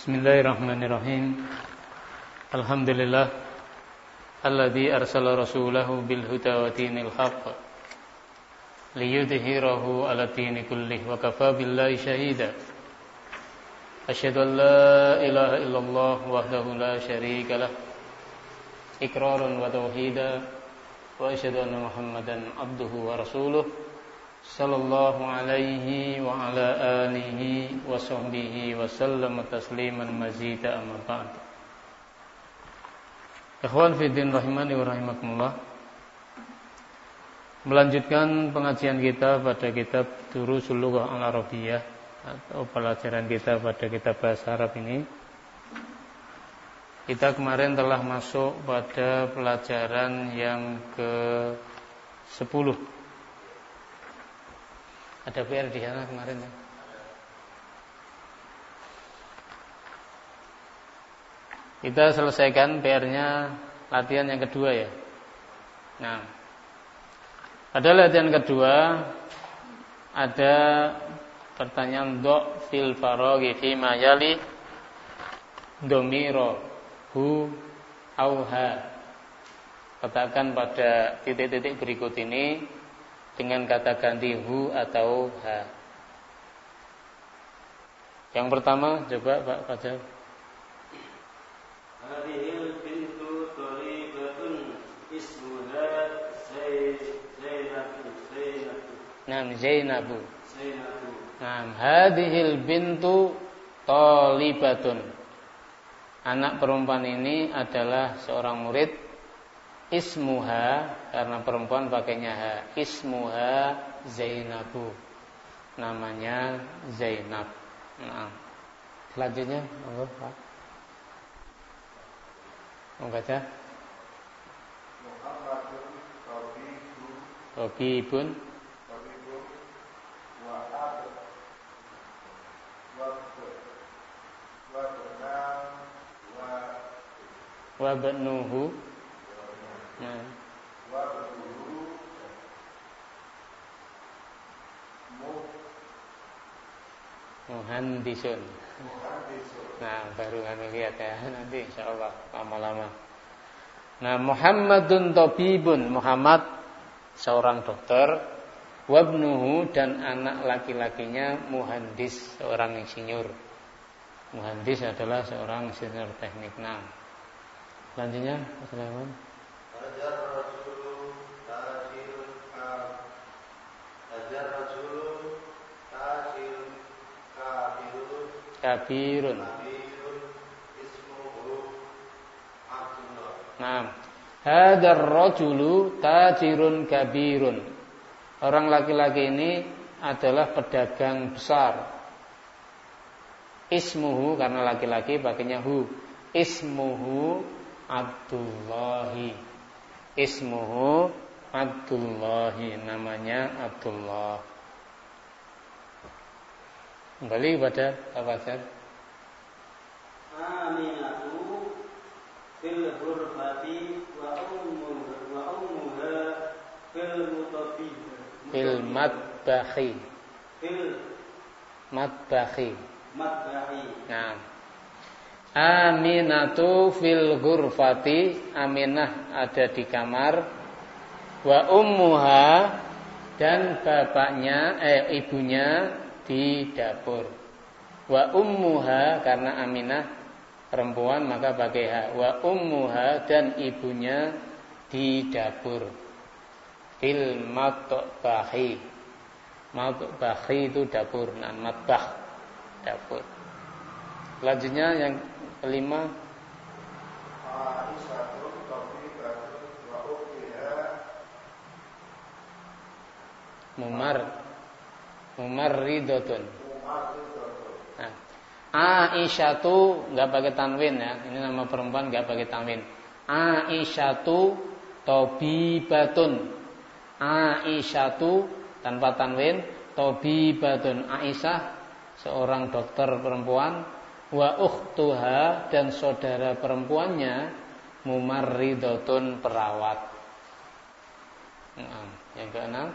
Bismillahirrahmanirrahim. Alhamdulillah alladzi arsala rasulahu bil huda wa dinil haqq liyudhhirahu 'ala dini kullih wa kafaa billahi shahida. Asyhadu an la ilaha illallah wahdahu la syarika lah iqraran wa tauhida wa asyhadu anna Muhammadan abduhu wa rasuluh sallallahu alaihi wa ala alihi wa sahbihi wa sallam tasliman mazida amma ba'd. Ikhwan fi din rahimani wa rahimakumullah. Melanjutkan pengajian kita pada kitab Durusul Lughah Al-Arabiyyah atau pelajaran kita pada kitab bahasa Arab ini. Kita kemarin telah masuk pada pelajaran yang ke-10. Ada PR di sana kemarin ya? Kita selesaikan PR-nya latihan yang kedua ya. Nah, pada latihan kedua ada pertanyaan do fil faraghi fi ma yali domiro hu au ha. Katakan pada titik-titik berikut ini dengan kata ganti hu atau ha. Yang pertama coba Pak Fajar. Hadhil bintu tharibatun ismuha Zainabu. Nah, hadhil bintu thalibatun. Anak perempuan ini adalah seorang murid. Ismuha, karena perempuan pakainya ha. Ismuha Zainabu. Namanya Zainab. Nah, selanjutnya monggo Pak. Mau baca? Muhammadun Tabibun wa banuhu. Nah, muhandisun. Nah, baru kami lihat ya nanti insyaallah lama-lama. Nah, Muhammadun tabibun, Muhammad seorang dokter, wabnuhu dan anak laki-lakinya muhandis, seorang insinyur. Muhandis adalah seorang insinyur teknik. Nah, selanjutnya Assalamualaikum. Kabirun. Nah, hadzal rajulu tajirun kabirun. Orang laki-laki ini adalah pedagang besar. Ismuhu, karena laki-laki pakainya hu. Ismuhu Abdullahi. Ismuhu Abdullahi, namanya Abdullah. Kembali kepada Tafsir. Aminatu fil ghurfati wa ummuha fil mutabi Fil matbahi. Nah, Aminatu fil ghurfati, Aminah ada di kamar, wa ummuha dan bapaknya ibunya di dapur. Wa ummuha, karena Aminah perempuan maka pakai ha. Wa ummuha dan ibunya di dapur. Fil matbahi. Matbahi itu dapur. Nah, matbah dapur. Selanjutnya yang kelima. Mumarridotun. Nah, Aisyatu enggak pakai tanwin ya. Ini nama perempuan enggak pakai tanwin. Aisyatu tabibatun. Aisyatu tanpa tanwin, tabibatun. Aisyah seorang dokter perempuan, wa ukhtuha dan saudara perempuannya mumarridotun, perawat. Nah, yang keenam.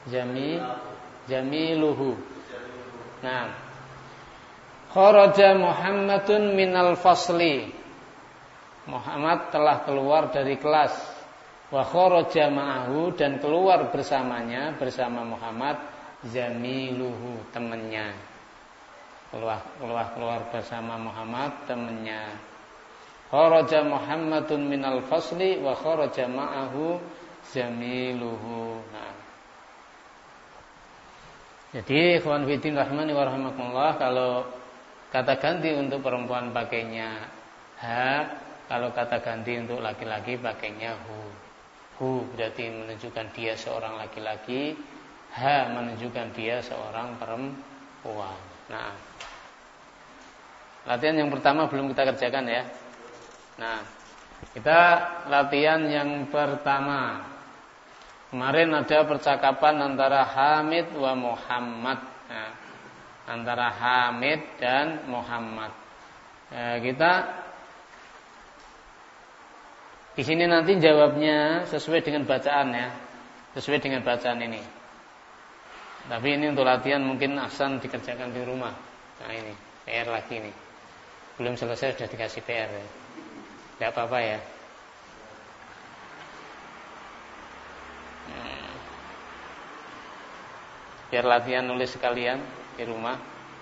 Jamiluhu. Nah, kharaja Muhammadun minal fasli. Muhammad telah keluar dari kelas. Wa kharaja ma'ahu, dan keluar bersamanya, bersama Muhammad, zamiluhu, temannya. Keluar bersama Muhammad, temannya. Kharaja Muhammadun minal fasli wa kharaja ma'ahu zamiluhu. Nah. Jadi ikhwan fillah rahimani wa rahimakumullah, kalau kata ganti untuk perempuan pakainya ha, kalau kata ganti untuk laki-laki pakainya hu. Hu berarti menunjukkan dia seorang laki-laki, ha menunjukkan dia seorang perempuan. Nah, latihan yang pertama belum kita kerjakan ya. Nah, kita latihan yang pertama. Kemarin ada percakapan antara Hamid wa Muhammad. Nah, antara Hamid dan Muhammad. Kita di sini nanti jawabnya sesuai dengan bacaan ya, sesuai dengan bacaan ini. Tapi ini untuk latihan mungkin ahsan dikerjakan di rumah. Nah ini PR lagi nih. Belum selesai sudah dikasih PR ya. Tidak apa-apa ya. Biar latihan nulis sekalian di rumah.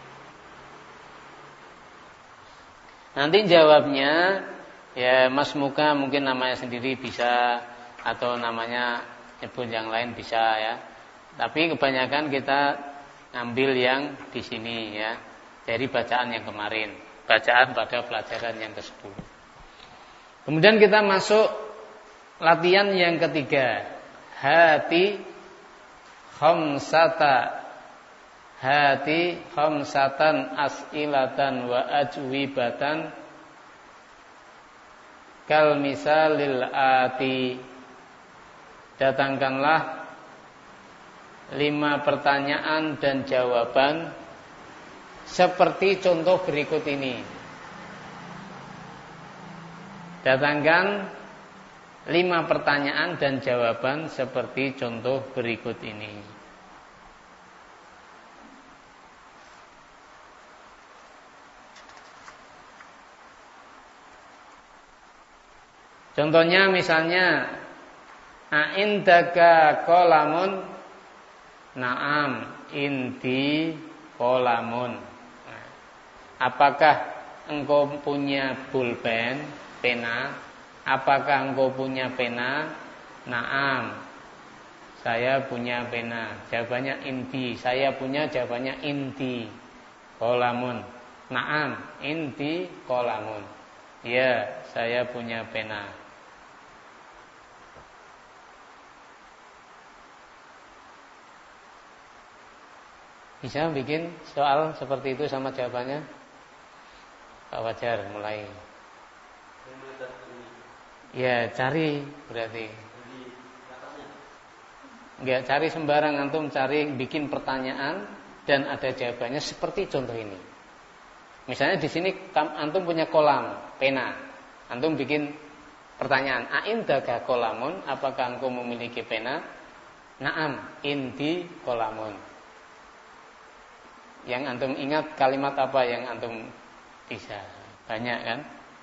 Nanti jawabnya ya Mas Muka mungkin namanya sendiri bisa, atau namanya nyebut yang lain bisa ya. Tapi kebanyakan kita ngambil yang di sini ya, dari bacaan yang kemarin, bacaan pada pelajaran yang ke-10. Kemudian kita masuk latihan yang ketiga. Hati khamsatan as'ilatan wa ajwibatan kal misalil ati. Datangkanlah 5 pertanyaan dan jawaban seperti contoh berikut ini. Datangkan 5 pertanyaan dan jawaban seperti contoh berikut ini. Contohnya misalnya, a'indaka qalamun? Na'am, indi qalamun. Apakah engkau punya pulpen, pena? Apakah engkau punya pena? Na'am, saya punya pena. Jawabannya indi, saya punya. Jawabannya indi qalamun. Na'am, indi qalamun. Ya, saya punya pena. Bisa bikin soal seperti itu sama jawabannya? Pak Wajar mulai. Ya cari berarti. Enggak cari sembarang, antum cari bikin pertanyaan dan ada jawabannya seperti contoh ini. Misalnya di sini antum punya kolam pena, antum bikin pertanyaan, a'indaka qalamun? Apakah engkau memiliki pena? Na'am, indi qalamun. Yang antum ingat kalimat apa yang antum bisa? Banyak kan?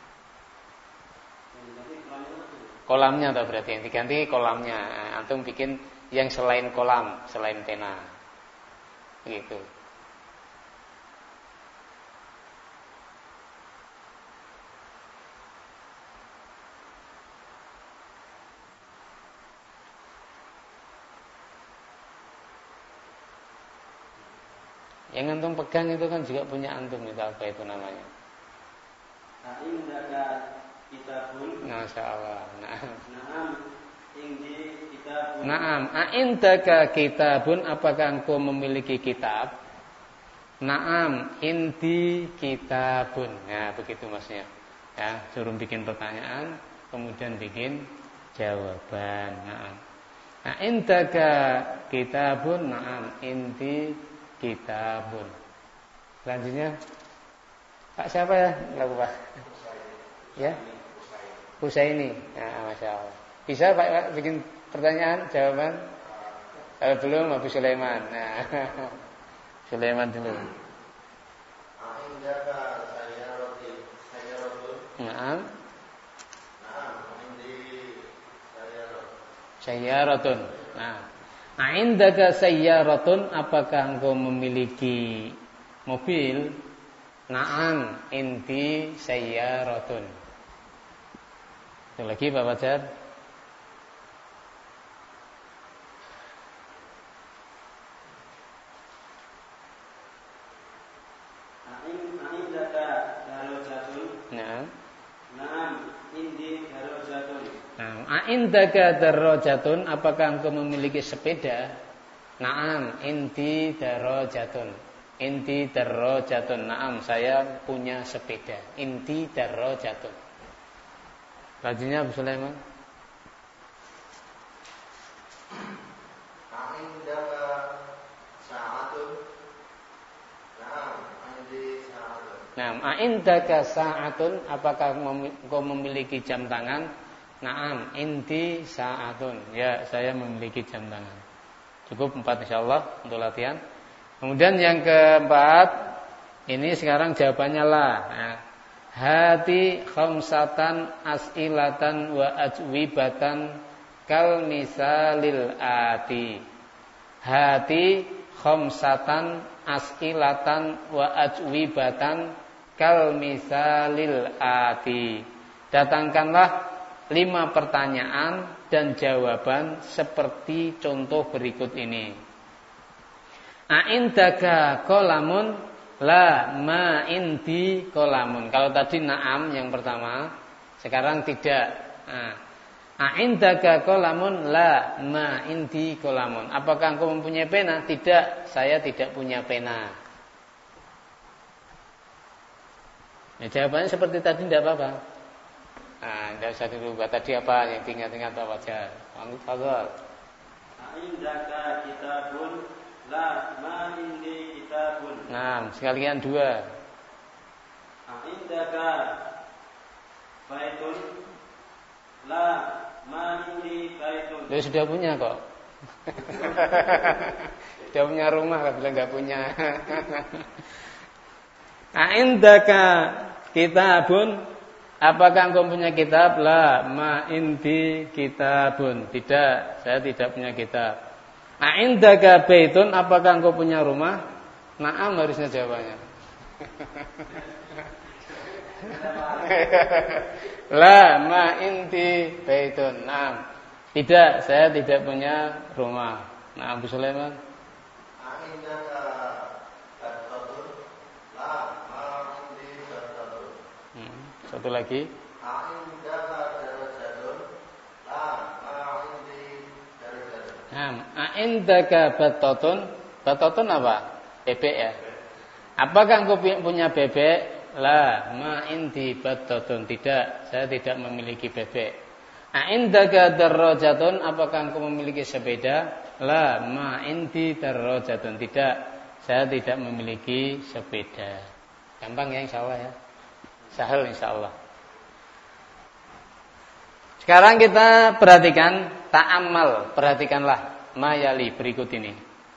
Kolamnya atau berarti yang diganti kolamnya. Antum bikin yang selain kolam, selain pena. Gitu. Yang antum pegang itu kan juga punya antum, itu apa itu namanya? Masya Allah. Naam, a'indaka kitabun? Apakah engkau memiliki kitab? Naam, indi kitabun. Nah, begitu maksudnya. Ya, suruh bikin pertanyaan, kemudian bikin jawaban. Naam. A'indaka kitabun? Naam, indi kitabun. Selanjutnya Pak siapa ya? Lagu Pak. Ya? Husaini. Nah, Masya Allah. Bisa Pak bikin pertanyaan, jawaban? Kalau belum Abu Sulaiman. Nah, Sulaiman dulu. Indaka sayyaratun. Naam. Indi Sayyaratun. Nah, indaka sayyaratun, apakah engkau memiliki mobil? Naam, indi sayyaratun. Itu lagi Pak Fajar. Indaka darajatun, apakah engkau memiliki sepeda? Naam, indi darajatun. Indi darajatun. Naam, saya punya sepeda. Indi darajatun. Lanjutnya Abu Sulaiman. Indaka sa'atun. Naam, indi sa'atun. Naam, indaka sa'atun, apakah engkau memiliki jam tangan? Naam, inti sa'atun. Ya, saya memiliki jam tangan. Cukup 4 insyaallah untuk latihan. Kemudian yang keempat, ini sekarang jawabannya lah. Nah, hati khamsatan as'ilatan wa ajwibatan kal misalil ati. Hati khamsatan as'ilatan wa ajwibatan kal misalil ati. Datangkanlah 5 pertanyaan dan jawaban seperti contoh berikut ini. Aindaka qalamun? La, ma indi qalamun. Kalau tadi na'am yang pertama, sekarang tidak. Aindaka qalamun? La, ma indi qalamun. Apakah engkau mempunyai pena? Tidak, saya tidak punya pena. Ya, jawabannya seperti tadi, tidak apa-apa. Tidak usah dirubah. Tadi apa yang diingat-ingat apa aja? Fadhal. Indaka kitabun? La, ma indi kitabun. Nah, sekalian 2. Indaka baitun? La, ma indi baitun. Dia sudah punya kok. Sudah punya rumah, kalau bilang nggak punya. Indaka kitabun? Apakah engkau punya kitab? La, ma indi kitabun. Tidak, saya tidak punya kitab. Indaka baitun? Apakah engkau punya rumah? Naam harusnya jawabannya. La, ma indi baitun. Naam. Tidak, saya tidak punya rumah. Nah, Abu Sulaiman. Indaka battatun. La, ma indi battatun. Satu lagi. Indaka darajatun. La, ma indi darajatun. Indaka battatun? Battatun apa? Bebek ya. Apakah engkau punya bebek? La, ma indi battatun. Tidak, saya tidak memiliki bebek. Indaka darajatun? Apakah engkau memiliki sepeda? La, ma indi darajatun. Tidak, saya tidak memiliki sepeda. Gampang ya insyaallah ya. Sahal insyaallah. Sekarang kita perhatikan ta'ammal, perhatikanlah mayali berikut ini.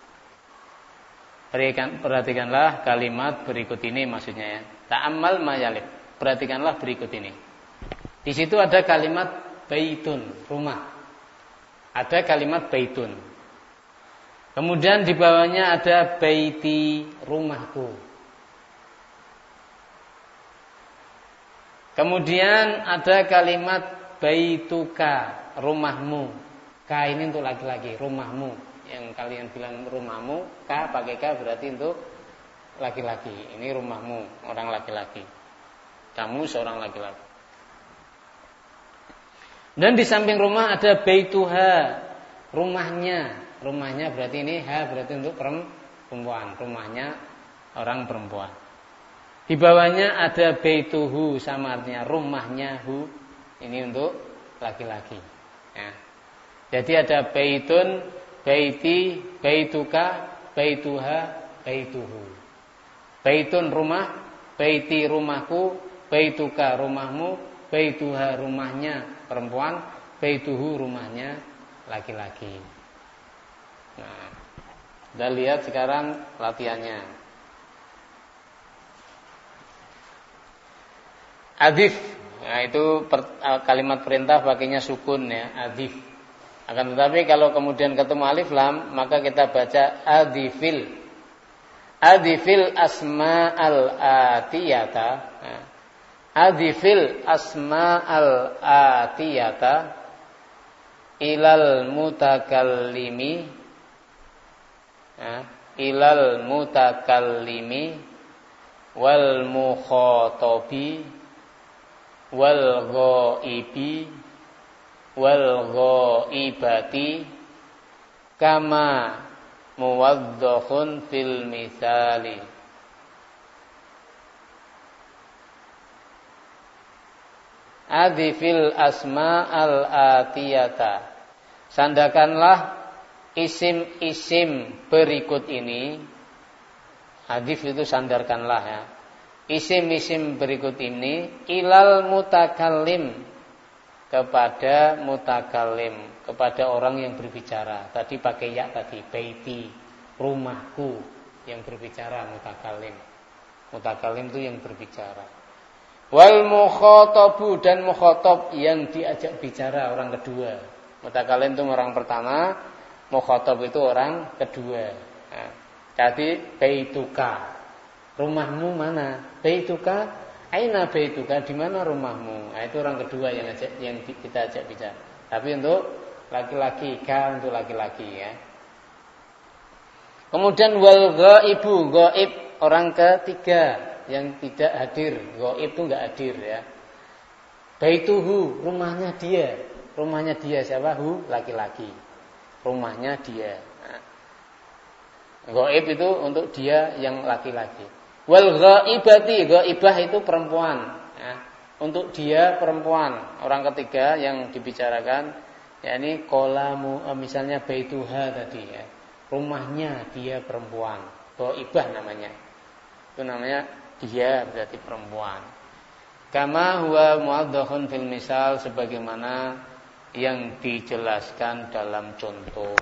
Perhatikanlah kalimat berikut ini maksudnya ya. Ta'ammal mayali, perhatikanlah berikut ini. Di situ ada kalimat baitun, rumah. Ada kalimat baitun. Kemudian di bawahnya ada baiti, rumahku. Kemudian ada kalimat baituka, rumahmu. Ka ini untuk laki-laki, rumahmu. Yang kalian bilang rumahmu, ka pakai ka berarti untuk laki-laki. Ini rumahmu, orang laki-laki. Kamu seorang laki-laki. Dan di samping rumah ada baituha, rumahnya. Rumahnya berarti ini ha berarti untuk perempuan. Rumahnya orang perempuan. Di bawahnya ada baituhu, sama artinya rumahnya hu. Ini untuk laki-laki. Ya. Jadi ada baitun, baiti, baituka, baituha, baituhu. Baitun rumah, baiti rumahku, baituka rumahmu, baituha rumahnya perempuan, baituhu rumahnya laki-laki. Nah, kita lihat sekarang latihannya. Adif. Nah, itu kalimat perintah pakainya sukun ya, adif. Akan tetapi kalau kemudian ketemu alif lam, maka kita baca adifil. Adifil asma'al atiyata. Nah, adifil asma'al atiyata ilal mutakallimi. Nah, ilal mutakallimi wal mukhatabi wal ghaibi wal ghaibati kama muwaddahun fil misali. Adifil asma'al atiyata. Sandakanlah isim-isim berikut ini. Adif itu sandarkanlah ya. Isim-isim berikut ini ilal mutakallim, kepada mutakallim, kepada orang yang berbicara. Tadi pakai ya tadi, baiti, rumahku, yang berbicara mutakallim. Mutakallim itu yang berbicara. Wal mukhatabu, dan mukhatab yang diajak bicara orang kedua. Mutakallim itu orang pertama, mukhatab itu orang kedua. Nah, jadi baituka, rumahmu mana? Baituka, aina baituka, di mana rumahmu? Nah, itu orang kedua yang kita ajak bicara. Tapi untuk laki-laki, ka untuk laki-laki ya. Kemudian wal ghaibu, ghaib orang ketiga yang tidak hadir. Ghaib itu enggak hadir ya. Baituhu, rumahnya dia. Rumahnya dia siapa? Hu, laki-laki. Rumahnya dia. Nah, ghaib itu untuk dia yang laki-laki. Wal ghaibati, ghaibah itu perempuan ya. Untuk dia perempuan, orang ketiga yang dibicarakan yakni qolamu, misalnya baituha tadi ya. Rumahnya dia perempuan, ghaibah namanya. Itu namanya dia berarti perempuan. Kama huwa muwaddahun fil misal, sebagaimana yang dijelaskan dalam contoh.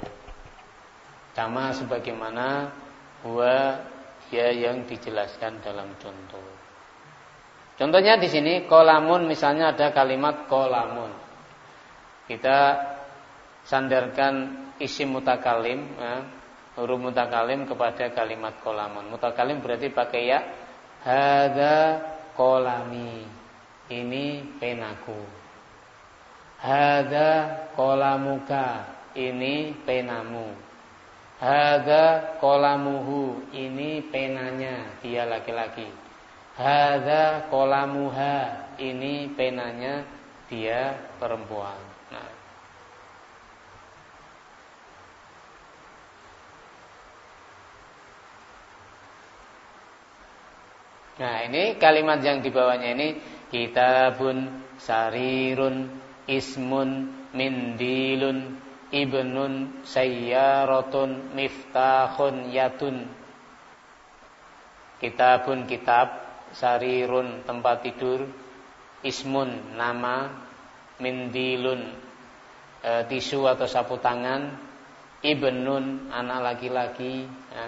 Kama sebagaimana huwa ya yang dijelaskan dalam contoh. Contohnya di sini qolamun, misalnya ada kalimat qolamun. Kita sandarkan isim mutakallim ya, huruf mutakallim kepada kalimat qolamun. Mutakallim berarti pakai ya. Hadza qolami, ini penaku. Hadza qolamuka, ini penamu. Hadza qolamuhu, ini penanya dia laki-laki. Hadza qolamuha, ini penanya dia perempuan. Nah, ini kalimat yang di bawahnya ini kitabun sarirun ismun mindilun ibnun sayyaratun miftahun yatun. Kitabun kitab, sarirun tempat tidur, ismun nama, mindilun tisu atau sapu tangan, ibnun anak laki-laki ya.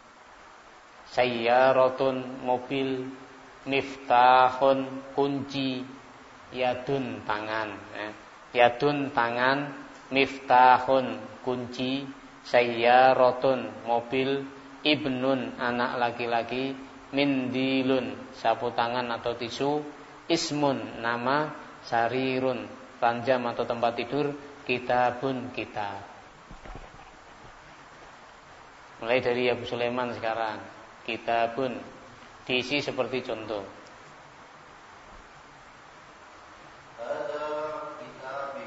Sayyaratun mobil, miftahun kunci, yadun tangan ya. Yadun tangan, miftahun kunci, sayyaratun mobil, ibnun anak laki-laki, mindilun sapu tangan atau tisu, ismun nama, sarirun ranjam atau tempat tidur, kitabun kitab. Mulai dari Abu Sulaiman sekarang. Kitabun diisi seperti contoh. Ada kitabi,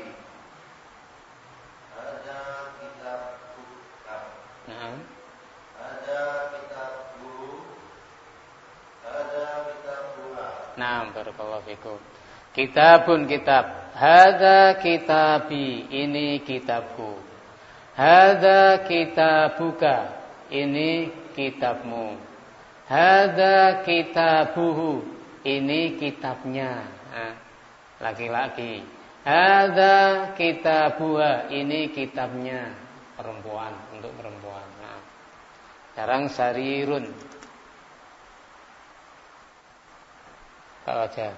ada kitabku, Nah, ada kitabku, ada kitabula. nah, barakallahu fikum. Kitabun kitab. Hadza kitabi, ini kitabku. Hadza kitabuka, ini kitabmu. Hadza kitabuhu, ini kitabnya. Nah, laki-laki. Hadza kitabuha, ini kitabnya perempuan, untuk perempuan. Nah, sekarang sarirun. Pak Wajah.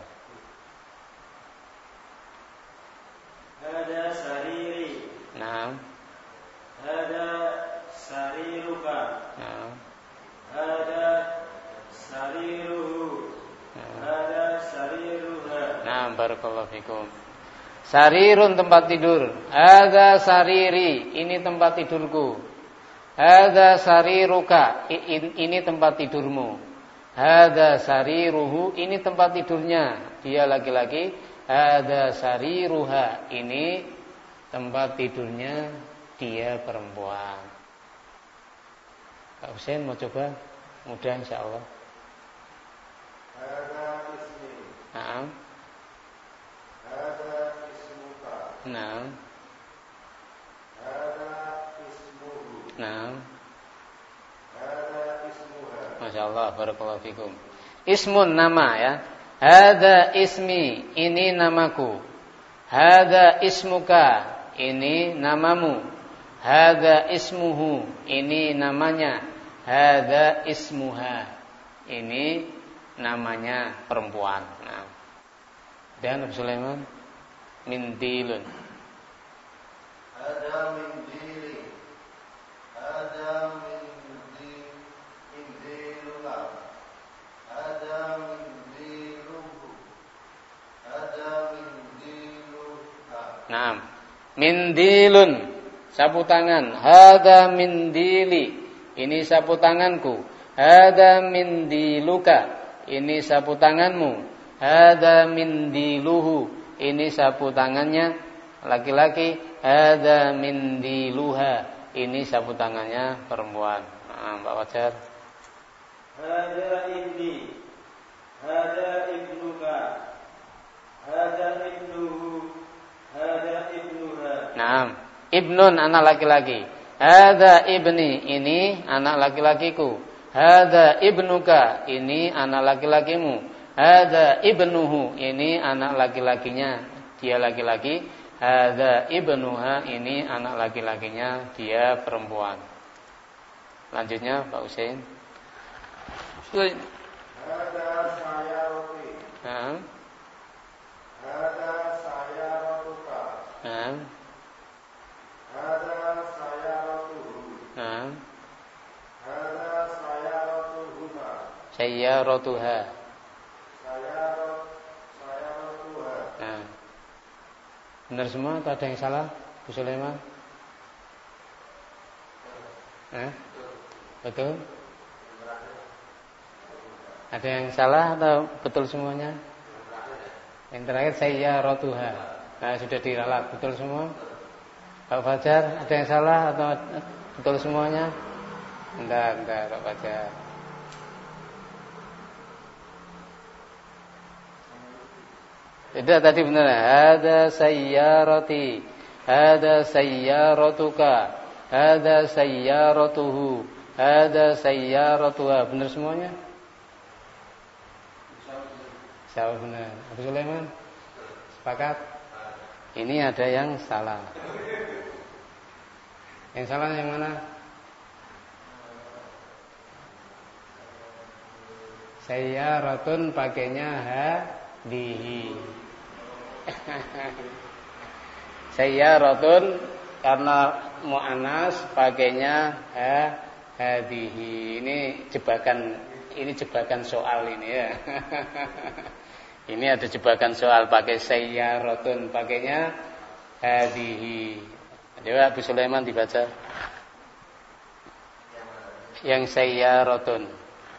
Hada sariri. Nah. Hada sariruka. Nah. Hada sariruhu. Hada sariruha. Nah, barakallahu fikum. Sarirun tempat tidur. Hada sariri, ini tempat tidurku. Hada sariruka, ini tempat tidurmu. Hada sariruhu, ini tempat tidurnya. Dia laki-laki. Hada sariruha, ini tempat tidurnya dia perempuan. Pak Husain mau coba? Mudah insyaallah. Hada ismi. Naam. Hada ismuka. Naam. Hada ismuhu. Naam. Hada ismuha. Masyaallah, barakallahu fikum. Ismun, nama ya. Hada ismi, ini namaku. Hada ismuka, ini namamu. Hada ismuhu, ini namanya. Hada ismuha, ini namanya perempuan. Nah. Dan Abu Sulaiman, mindilun. Hada mindili. Hada mindiluna. Hada mindiluhu. Hada mindiluha. Nah, mindilun, sapu tangan. Hada mindili, ini sapu tanganku. Hada mindiluka, ini sapu tanganmu. Hada mindiluhu, ini sapu tangannya laki-laki. Hada mindiluha, ini sapu tangannya perempuan. Nah, Mbak Wajar. Hada ibni. Hada ibnuka. Hada ibnuhu. Hada ibnuha. Nah, ibnun anak laki-laki. Hada ibni, ini anak laki-lakiku. Hada ibnuka, ini anak laki-lakimu. Hada ibnuhu, ini anak laki-lakinya, dia laki-laki. Hada ibnuha, ini anak laki-lakinya, dia perempuan. Lanjutnya Pak Husain. Hada sayarati. Nah. Hada sayaratuka. Nah. Hada sayaratuhu. Nah. Hada sayaratuhuma. Sayyaratuha. Sayaratuha. Nah. Benar semua atau ada yang salah? Bu Sulaiman? Betul? Ada yang salah atau betul semuanya? Yang terakhir sayyaratuha. Nah, sudah diralat, betul semua? Pak Fajar, ada yang salah atau betul semuanya? Enggak, Pak Fajar. Tidak, tadi benar. Hada sayyarati. Hada sayyaratuka. Hada sayyaratuhu. Hada sayyaratuha. Benar semuanya? Jawab benar. Abu Sulaiman? Sepakat? Ini ada yang salah. Yang salah yang mana? Sayyaratun pakainya hadihi. Sayyaratun karena mu'annas pakainya hadihi. Ini jebakan soal ini ya. Ini ada jebakan soal pakai sayyaratun pakainya hadihi. Coba Abu Sulaiman dibaca. Yang sayyaratun.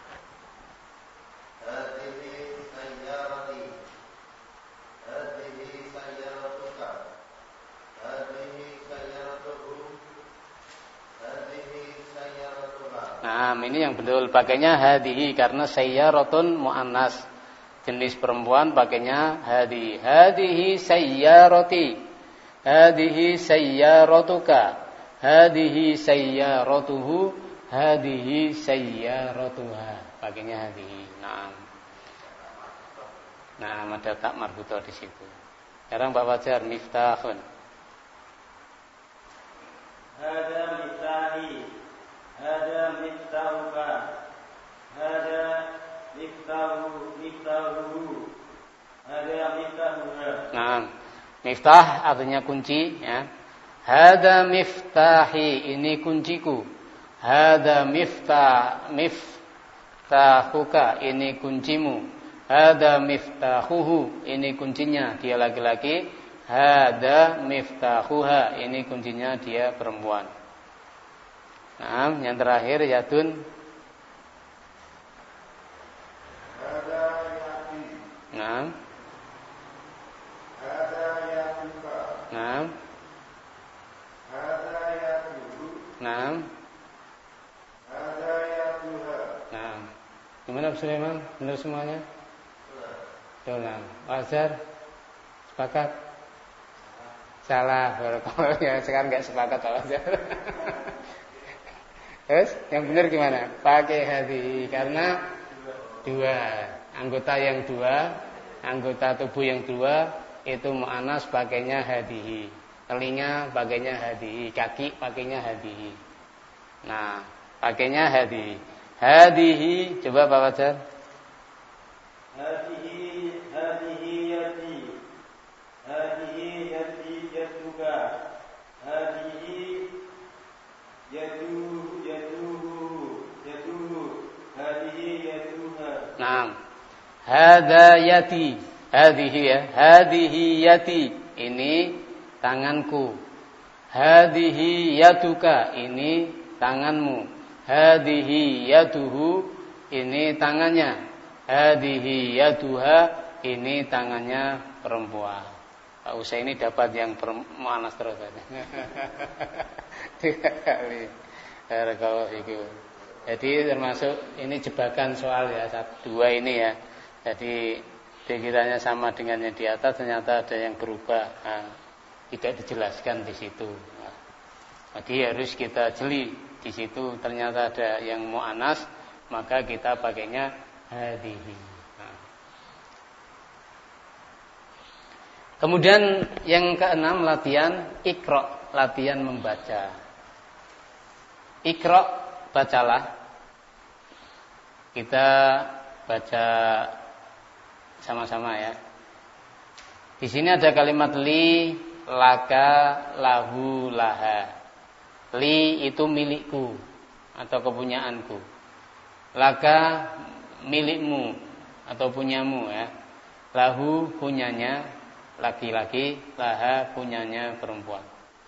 Hadihi sayyarati. Hadihi sayyaratuka. Hadihi sayyaratuhu. Hadihi sayyaratuha. Nah, ini yang betul pakainya hadihi karena sayyaratun muannas. Jenis perempuan pakainya hadi. Hadihi sayyarati. Hadihi sayyaratuka. Hadihi sayyaratuhu. Hadihi sayyaratuha. Pakainya hadihi. Nah, ada tak marbutoh di situ. Sekarang Pak Fajar miftahun. hada miftahi, hada miftahuka, hada miftahuhu, hada miftahuha. Nah, miftah artinya kunci ya. Hada miftahi, ini kunciku. Hada miftahuka, ini kuncimu. Hada miftahuhu, ini kuncinya, dia laki-laki. Hada miftahuha, ini kuncinya, dia perempuan. Nah, yang terakhir yadun. Hada yati. Nah. Hada yatuka. Nah. Hada yatuhu. Nah. Hada yatuha. Nah. Gimana Pak Sulaiman? Benar semuanya? Betul. Nah. Wajar? Sepakat? Salah. Barakallahu ya, sekarang enggak sepakat Pak Wajar. Terus yang benar gimana? Pakai hati, karena dua anggota yang dua, anggota tubuh yang dua itu mu'anas pakainya hadihi, telinga pakainya hadihi, kaki pakainya hadihi. Nah, pakainya hadihi. Hadihi, coba Pak Wajar. Hadihi yati, hadihi yati yaduka, hadihi yaduhu, hadihi yaduha. Nah, hada yati, hadihi ya, hadihi yati, ini tanganku. Hadihi yaduka, ini tanganmu. Hadihi yaduhu, ini tangannya. Hadihi yaduha, ini tangannya perempuan. Pak Usai ini dapat yang mu'anas terus aja. 3 kali. Jadi termasuk ini jebakan soal ya, 2 ini ya. Jadi pikirannya sama dengan yang di atas, ternyata ada yang berubah. Nah, tidak dijelaskan di situ. Nah, jadi harus kita jeli di situ. Ternyata ada yang mu'anas, maka kita pakainya hadihi. Nah. Kemudian yang keenam latihan iqra, latihan membaca. Iqra, bacalah. Kita baca sama-sama ya. Di sini ada kalimat li, laka, lahu, laha. Li itu milikku atau kepunyaanku. Laka milikmu atau punyamu ya. Lahu punyanya laki-laki, laha punyanya perempuan.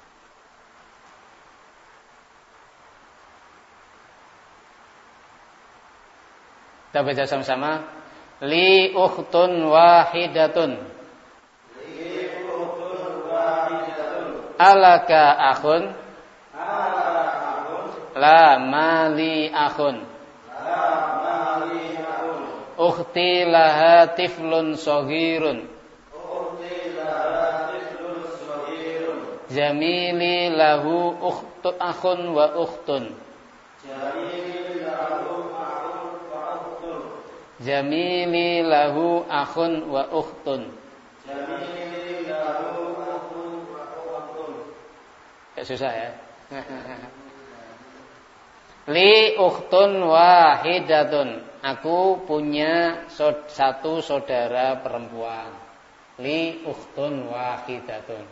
Kita baca sama-sama. Li ukhtun wahidatun. Li ukhtun wahidatun. Alaka akhun. Alaka akhun. La mali akhun. La mali akhun. Ukhti laha tiflun soghirun. Ukhti laha tiflun soghirun. Jamili lahu ukhtu akhun wa ukhtun. Jamili lahu Jamili lahu akhun wa ukhtun. Jamili lahu akhun wa ukhtun. Gak susah ya. Li ukhtun wahidatun. Aku punya satu saudara perempuan. Li ukhtun wahidatun.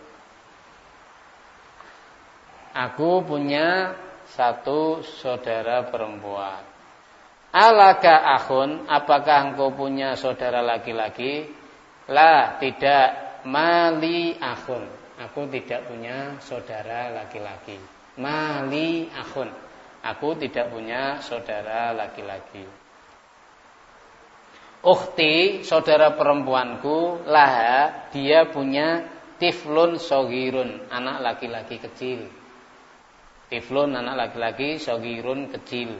Aku punya satu saudara perempuan. Alaka akhun, apakah engkau punya saudara laki-laki? La, tidak. Mali akhun, aku tidak punya saudara laki-laki. Mali akhun, aku tidak punya saudara laki-laki. Ukhti, saudara perempuanku, laha, dia punya tiflun soghirun, anak laki-laki kecil. Tiflun, anak laki-laki, soghirun, kecil.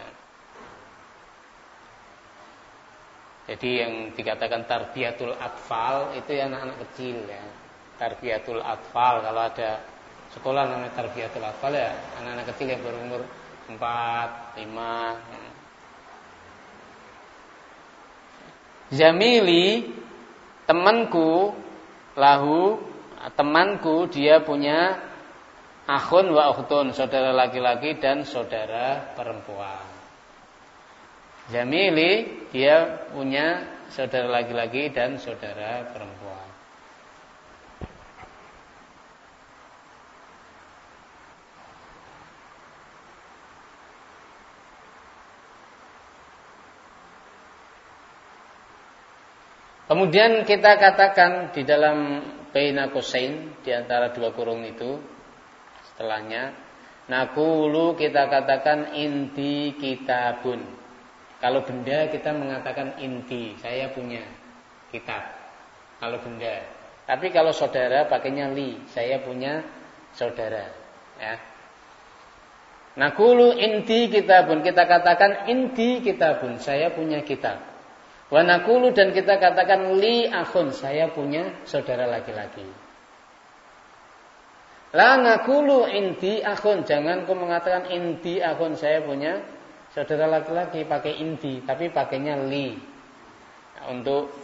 Jadi yang dikatakan tarbiyatul atfal itu ya anak-anak kecil ya. Tarbiyatul atfal, kalau ada sekolah namanya tarbiyatul atfal ya anak-anak kecil yang berumur 4, 5. Jamili, temanku, lahu, temanku dia punya akhun wa ukhtun, saudara laki-laki dan saudara perempuan. Jamili dia punya saudara laki-laki dan saudara perempuan. Kemudian kita katakan di dalam baina qasain, di antara dua kurung itu setelahnya, naqulu kita katakan inti kitabun. Kalau benda kita mengatakan inti, saya punya kitab. Kalau benda. Tapi kalau saudara pakainya li, saya punya saudara. Ya. Naqulu inti kitabun, kita katakan inti kitabun, saya punya kitab. Wa naqulu dan kita katakan li akhun, saya punya saudara laki-laki. La naqulu inti akhun, jangan kau mengatakan inti akhun, saya punya saudara laki-laki, pakai inti, tapi pakainya li. Nah, untuk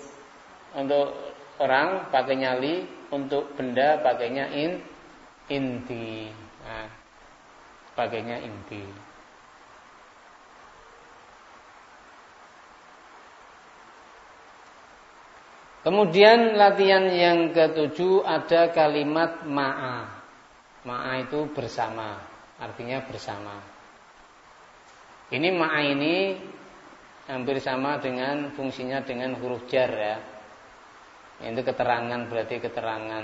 orang pakainya li, untuk benda pakainya inti. Nah, pakainya inti. Kemudian latihan yang ketujuh ada kalimat ma'a. Ma'a itu bersama, artinya bersama. Ini ma'a ini hampir sama dengan fungsinya dengan huruf jar ya. Itu keterangan, berarti keterangan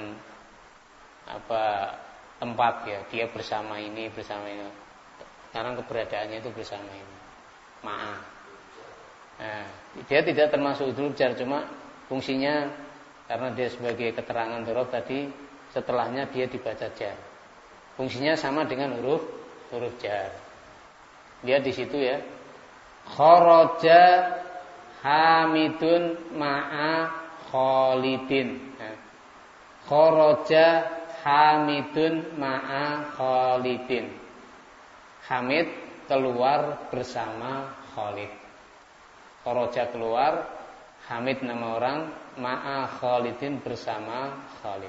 tempat ya. Dia bersama ini, bersama ini. Sekarang keberadaannya itu bersama ini. Ma'a. Nah, dia tidak termasuk huruf jar, cuma fungsinya karena dia sebagai keterangan dzaraf tadi, setelahnya dia dibaca jar. Fungsinya sama dengan huruf jar. Lihat di situ ya. Kharaja Hamidun ma'a Khalidin. Nah, kharaja Hamidun ma'a Khalidin. Hamid keluar bersama Khalid. Kharaja keluar, Hamid nama orang, ma'a Khalidin bersama Khalid.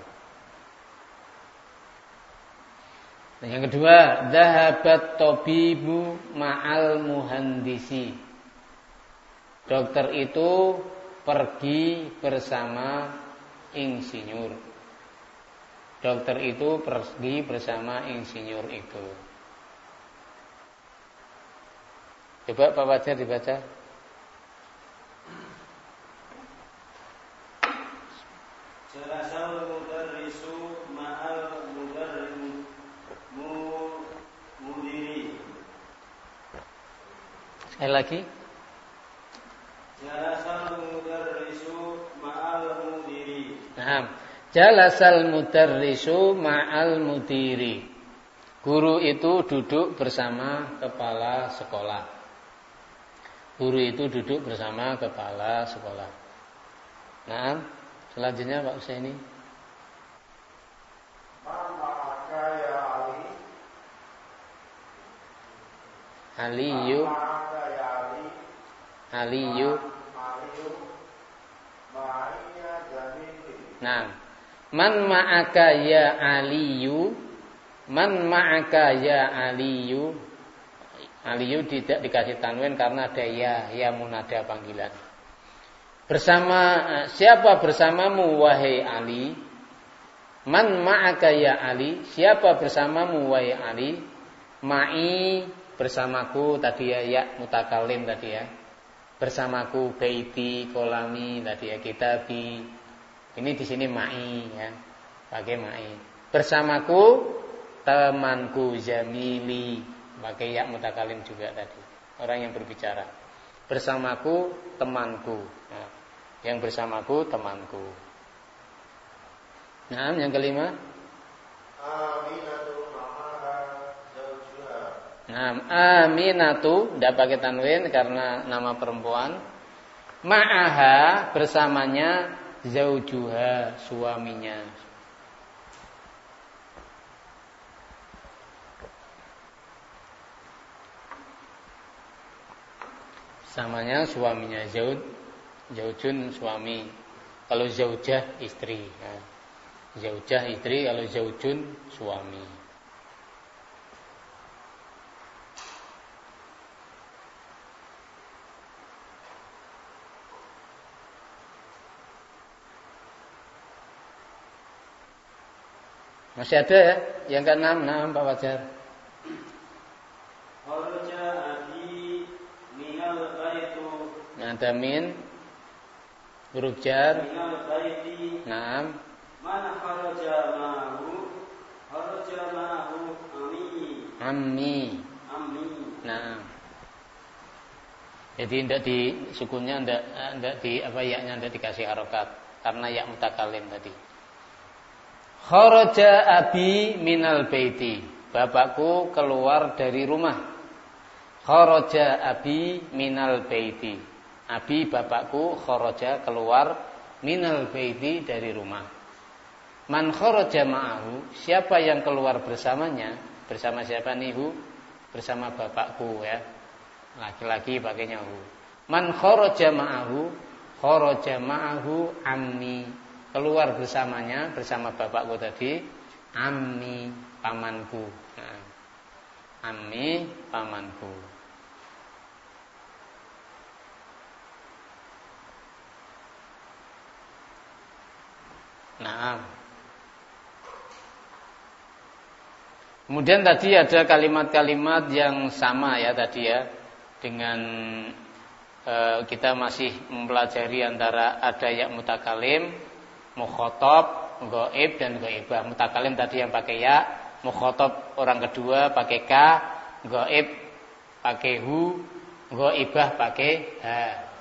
Dan yang kedua, dhahabat tabibu ma'al muhandisi. Dokter itu pergi bersama insinyur. Dokter itu pergi bersama insinyur itu. Coba Pak Fajar dibaca. Jalasal mudarrisu ma'al mudiri. Sekali lagi. Jalasal mudarrisu ma'al mudiri. Nah, jalasal mudarrisu ma'al mudiri. Guru itu duduk bersama kepala sekolah. Guru itu duduk bersama kepala sekolah. Nah, selanjutnya Pak Husaini. Maka ya Ali. Aliyu. Maka ya Ali. Aliyu. Aliyu. Ma'iyya jamili. Nah, man ma'aka ya Aliyu. Man ma'aka ya Aliyu. Aliyu tidak dikasih tanwin karena ada ya munada panggilan. Bersama siapa bersamamu wahai Ali? Man ma'aka ya Ali? Siapa bersamamu wahai Ali? Ma'i bersamaku tadi ya mutakalim tadi ya. Bersamaku baiti kolami tadi ya, kitabi. Ini di sini ma'i ya. Pakai ma'i. Bersamaku temanku jamili. Pakai ya mutakalim juga tadi. Orang yang berbicara. Bersamaku temanku. Nah, yang bersamaku temanku. Nah, yang kelima. Aminatu ma'aha zawjuha. Nah, Aminatu tidak pakai tanwin karena nama perempuan. Ma'aha bersamanya zaujuha suaminya. Samanya suaminya zaujun suami. Kalau zaujah istri. Zaujah istri, kalau zaujun suami. Masih ada ya? Yang keenam, Pak Fajar. Kharaja abi minal baitu. Nah, ada min huruf jar. Minal baiti. Naam. Man kharaja ma'hu? Kharaja ma'hu Ammi. Nah. Jadi tidak di sukunnya tidak di apa ya-nya tidak dikasih harokat karena ya mutakalim tadi. Kharaja abi minal baiti. Bapakku keluar dari rumah. Kharaja abi minal baiti. Abi bapakku kharaja keluar minal baiti dari rumah. Man kharaja ma'ahu, siapa yang keluar bersamanya? Bersama siapa nih hu? Bersama bapakku ya. Laki-laki pakainya hu. Man kharaja ma'ahu ammi. Keluar bersamanya bersama bapakku tadi ammi pamanku. Nah, ammi pamanku. Nah, kemudian tadi ada kalimat-kalimat yang sama ya tadi ya dengan kita masih mempelajari antara ada ya mutakalim, mukhotob, ghaib dan ghaibah. Mutakalim tadi yang pakai ya, mukhotob orang kedua pakai ka, ghaib pakai hu, ghaibah pakai ha.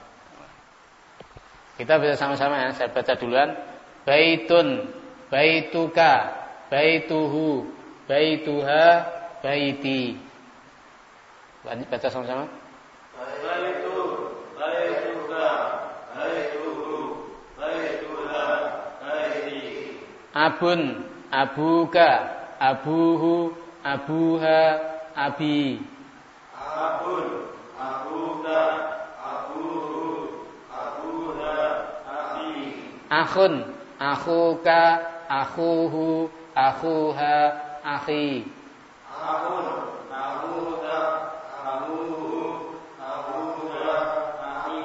Kita bisa sama-sama ya, saya baca duluan. Baitun, baituka, baituhu, baituha, baiti. Baca sama-sama. Baitu, baituka, baituhu, baituha, baiti. Abun, abuka, abuhu, abuha, abi. Abun, abuka, abuhu, abuha, abi. Akhun, akhuka, akhuhu, akhuha, akhi. Abun, abuka, abuhu, abuha, akhi.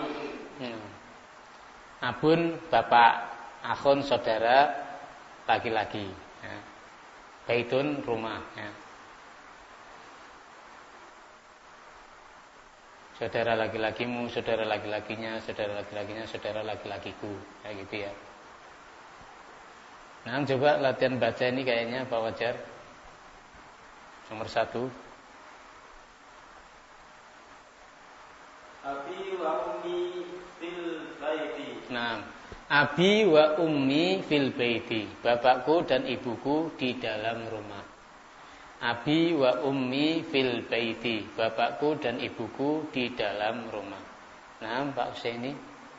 Abun bapak, akhun saudara laki-laki. Ya. Baitun rumah. Ya. Saudara laki-lakimu, saudara laki-lakinya, saudara laki-lakinya, saudara laki-lakiku. Kayak gitu ya. Nah, coba latihan baca ini kayaknya Pak Wajar. Nomor 1. Abi wa ummi fil baiti. Nah, abi wa ummi fil baiti. Bapakku dan ibuku di dalam rumah. Abi wa ummi fil baiti. Bapakku dan ibuku di dalam rumah. Nah, Pak Husaini.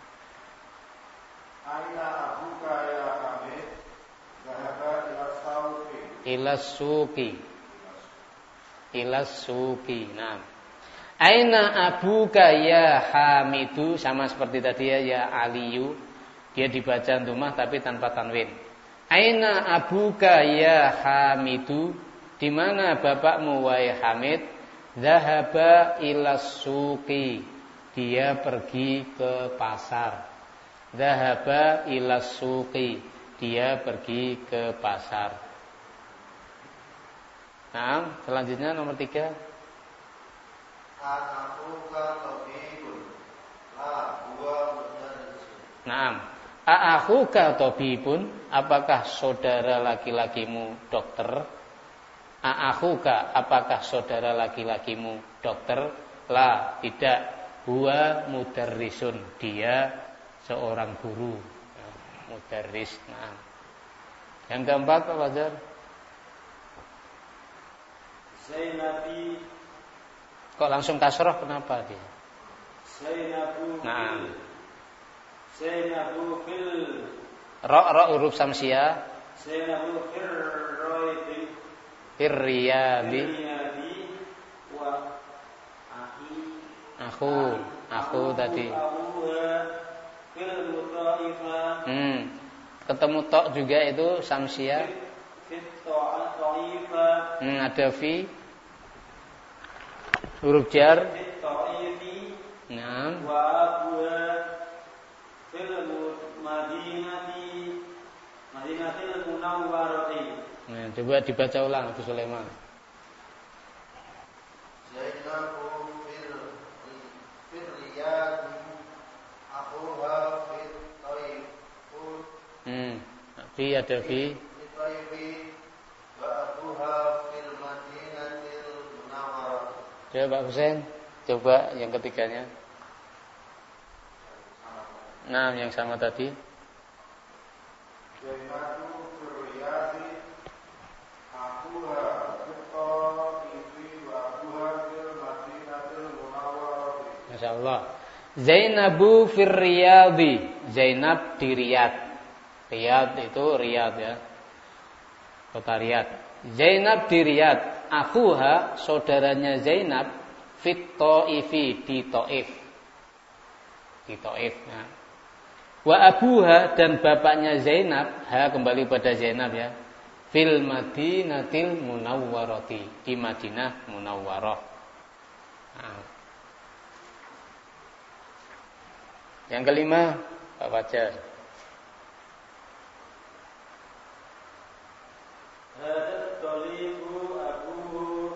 Aina abuka ya Hamid? Zahaba ila sauqi. Ila suqi. Nah. Aina abuka ya Hamidu, sama seperti tadi ya Aliyu. Dia dibaca dumah tapi tanpa tanwin. Aina abuka ya Hamidu, di mana bapakmu wahai Hamid? Zahaba ila suqi. Dia pergi ke pasar. Zahaba ila suqi. Dia pergi ke pasar. Nah, selanjutnya nomor 3. Anakuka tabibun. La huwa mudarrisun. Naam. A'akhuka tabibun, apakah saudara laki-lakimu dokter? A'akhuka, apakah saudara laki-lakimu dokter? La, tidak. Huwa mudarrisun, dia seorang guru. Mudarris. Naam. Yang keempat Pak Fajar. Zainabi. Kok langsung kasroh, kenapa dia? Zainabu. Naam. Zainabu fil. Ra huruf samsiah. Zainabu fil roiti. Firriyabi. Wa akhi. Aku tadi. Fil mutaifa. Ketemu tok juga itu samsiah. Fit ta'ifa. Ada fi. Huruf jar. Fit ta'ifi. Naam. Wa abuha fil madinatil munawwarati. Nah, coba dibaca ulang Abu Sulaiman. Zainabu fil riyadi akhuha fit taifud. Fi ada fi. Wa akhuha fil madinatil munawwarah. Coba Pak Husain, coba yang ketiganya. Nah, yang sama tadi. Zainabu fil riyadi akhuha fit taifi wa akhuha fil madinatil munawwarah. Masyaallah. Zainabu fir riyadi. Zainab di Riyadh. Riyadh itu Riyadh ya. Kota Riyadh. Zainab di Riyadh. Akhuha saudaranya Zainab fit Taifi di Taif. Di Taif ya. Wa abuha dan bapaknya Zainab, kembali pada Zainab ya. Fil Madinatil Munawwarati, di Madinah Munawwarah. Nah. Yang kelima, Pak Fajar. Hadat tolibu abuhu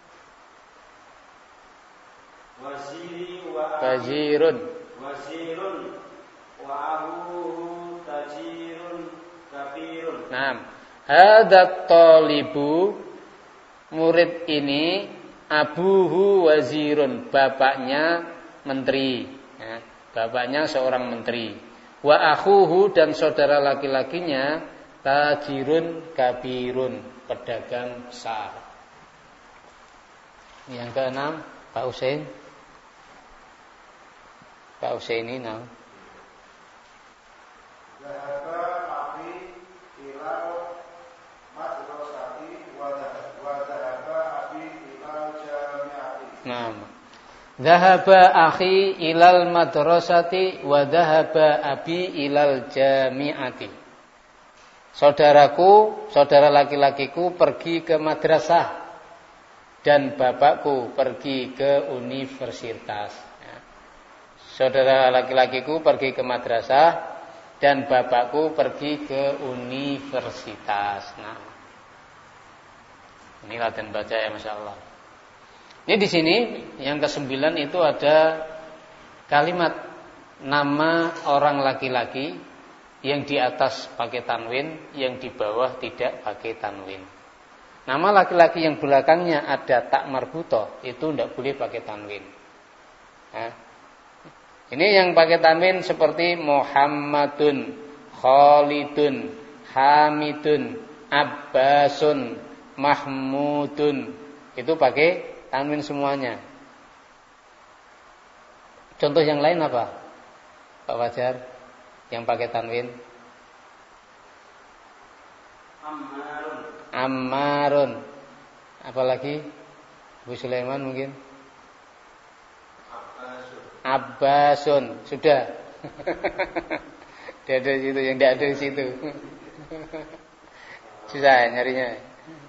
waziri wa Wazirun. wazirun wa abuhu tajirun kabirun. Nah, hadat tolibu, murid ini abuhu wazirun, bapaknya menteri ya. Bapaknya seorang menteri. Wa akhuhu dan saudara laki-lakinya tajirun kabirun, pedagang besar. Yang keenam, Pak Husain. Pak Husain ini nah. Zahaba abi ilal madrasati wa zahaba abi ilal jami'ati. Nah. Dhahaba akhi ilal madrasati wa dhahaba abi ilal jami'ati. Saudara laki-lakiku pergi ke madrasah dan bapakku pergi ke universitas. Ya. Saudara laki-lakiku pergi ke madrasah dan bapakku pergi ke universitas. Nah, ini latihan baca ya, Masya Allah. Ini di sini yang ke-9 itu ada kalimat nama orang laki-laki yang di atas pakai tanwin, yang di bawah tidak pakai tanwin. Nama laki-laki yang belakangnya ada tak marbutoh itu tidak boleh pakai tanwin. Nah, ini yang pakai tanwin seperti Muhammadun, Khalidun, Hamidun, Abbasun, Mahmudun, itu pakai tanwin semuanya. Contoh yang lain apa, Pak Fajar? Yang pakai tanwin? Ammarun. Apalagi? Bu Sulaiman mungkin? Abbasun. Sudah. Dia ada di situ, yang tidak ada di situ. Susah nyarinya.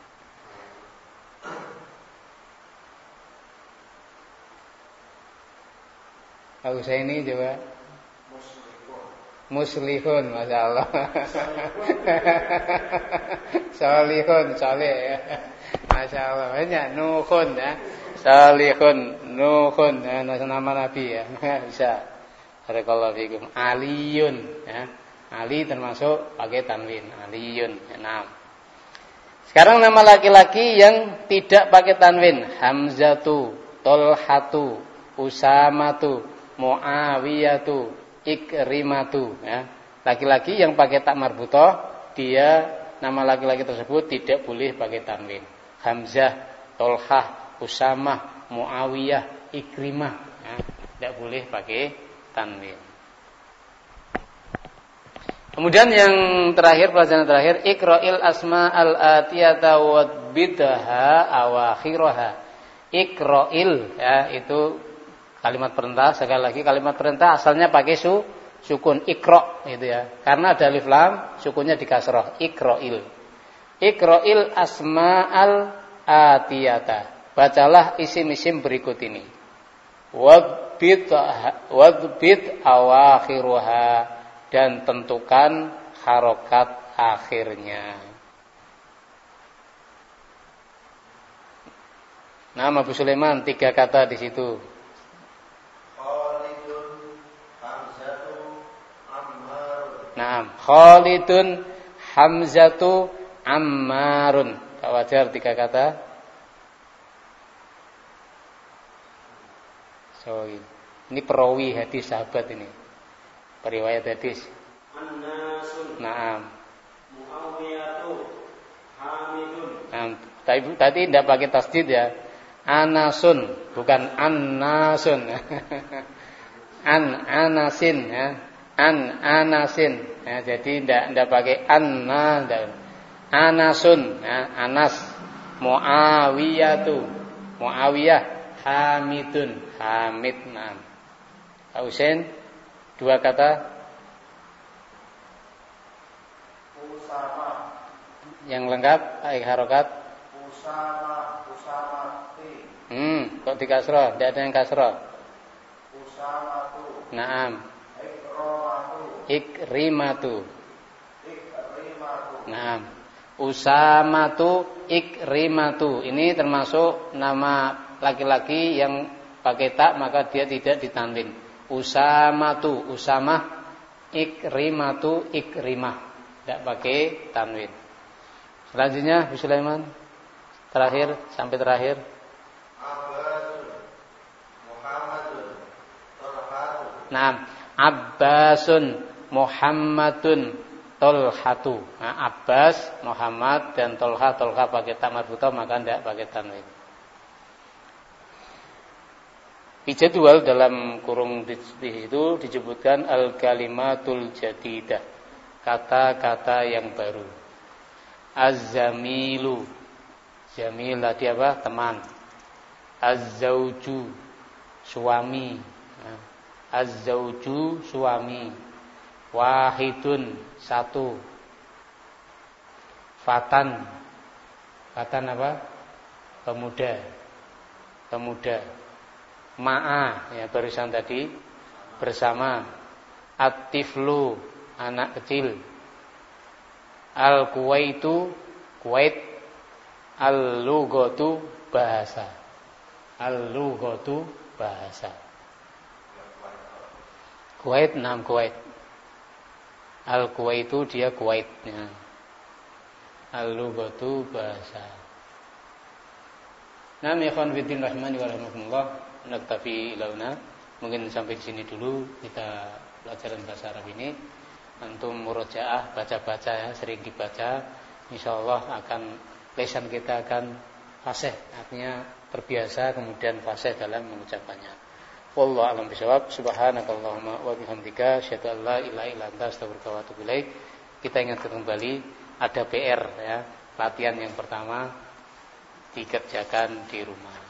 Aku saya ini coba. Muslihun, Masya Allah. Salihun, salih ya. Masya Allah. Banyak Nuhun ya. Salihun, Nuhun ya. Nama Nabi ya. Bisa. Barakallahu fikum. Aliyun ya. Ali termasuk pakai tanwin. Aliyun ya. Nah. Sekarang nama laki-laki yang tidak pakai tanwin. Hamzatu, Tolhatu, Usamatu, Muawiyatu, Ikrimatu ya. Laki-laki yang pakai tak marbutoh, dia nama laki-laki tersebut tidak boleh pakai tanwin. Hamzah, Tolhah, Usamah, Muawiyah, Ikrimah ya. Tidak boleh pakai tanwin. Kemudian yang terakhir, pelajaran terakhir, Iqra'il asma al-atiyata wadbidha awakhiraha. Iqra'il ya, itu kalimat perintah. Sekali lagi kalimat perintah asalnya pakai sukun ikra gitu ya. Karena ada alif lam, sukunnya di kasrah. Iqra'il. Iqra'il asma'al atiyata. Bacalah isim-isim berikut ini. Wadbit awakhiruha, dan tentukan harokat akhirnya. Nama Abu Sulaiman 3 kata di situ. Khalidun Hamzatu Ammarun. Naam, Khalidun Hamzatu Ammarun. Tak wajar 3 kata. So, ini perawi hadis sahabat ini. Periwayat hadis. An-nasun. Naam. Muawiyatu. Hamidun. Naam. Tadi tidak pakai tasdid ya. Anasun, bukan annasun. Anasin ya. Anasin. Ya, jadi tidak pakai anna. Anasun, ya. Anas. Muawiyatu. Muawiyah. Hamidun. Hamid. Naam. Pak Husain 2 kata. Usama. Yang lengkap harokat. Usamati. Kok di kasroh? Tidak ada yang kasroh. Usamatu. Naam. Ikramatu. Ikrimatu. Ikrimatu. Naam. Usamatu Ikrimatu. Ini termasuk nama laki-laki yang pakai tak, maka dia tidak ditanwin. Usamatu, Usamah. Ikrimatu, Ikrimah. Tidak pakai tanwin. Selanjutnya Abu Sulaiman. Terakhir, sampai terakhir. Abbasun. Muhammadun. Tolhatu. Naam. Abbasun Muhammadun Tolhatu. Nah, Abbas, Muhammad dan Tolha. Tolha pakai tak marbutah, maka tidak pakai tanwin. Di jadwal dalam kurung di situ disebutkan al-kalimatul jadidah, kata-kata yang baru. Az-zamilu, jamil tadi apa? Teman. Az-zauju, suami. Az-zauju, suami. Wahidun, 1. Fatan, fatan apa? Pemuda, pemuda. Ma'a, ya barusan tadi, bersama. At-tiflu, anak kecil. Al-kuwaitu, kuwait. Al-lughatu, bahasa. Al-lughatu, bahasa. Kuwait, 6 Kuwait. Al-kuwaitu, dia Kuwait. Ya. Al-lughatu, bahasa. Nam ikhwan fiddin rahmani wa rahmatullah. Naktafi ilauna. Mungkin sampai di sini dulu kita pelajaran bahasa Arab ini. Antum murojaah, baca-baca ya, sering dibaca. Insyaallah akan lisan kita akan fasih, artinya terbiasa kemudian fasih dalam mengucapkannya. Wallahu a'lam bishawab. Subhanakallahumma wa bihamdika asyhadu an la ilaha illa anta astaghfiruka wa atubu ilaik. Kita ingatkan kembali ada PR ya, latihan yang pertama dikerjakan di rumah.